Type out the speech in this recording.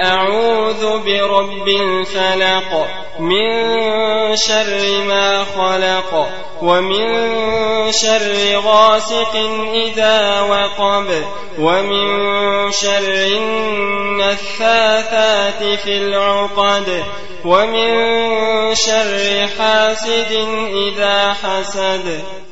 أعوذ برب الفلق من شر ما خلق ومن شر غاسق إذا وقب ومن شر النفاثات في العقد ومن شر حاسد إذا حسد.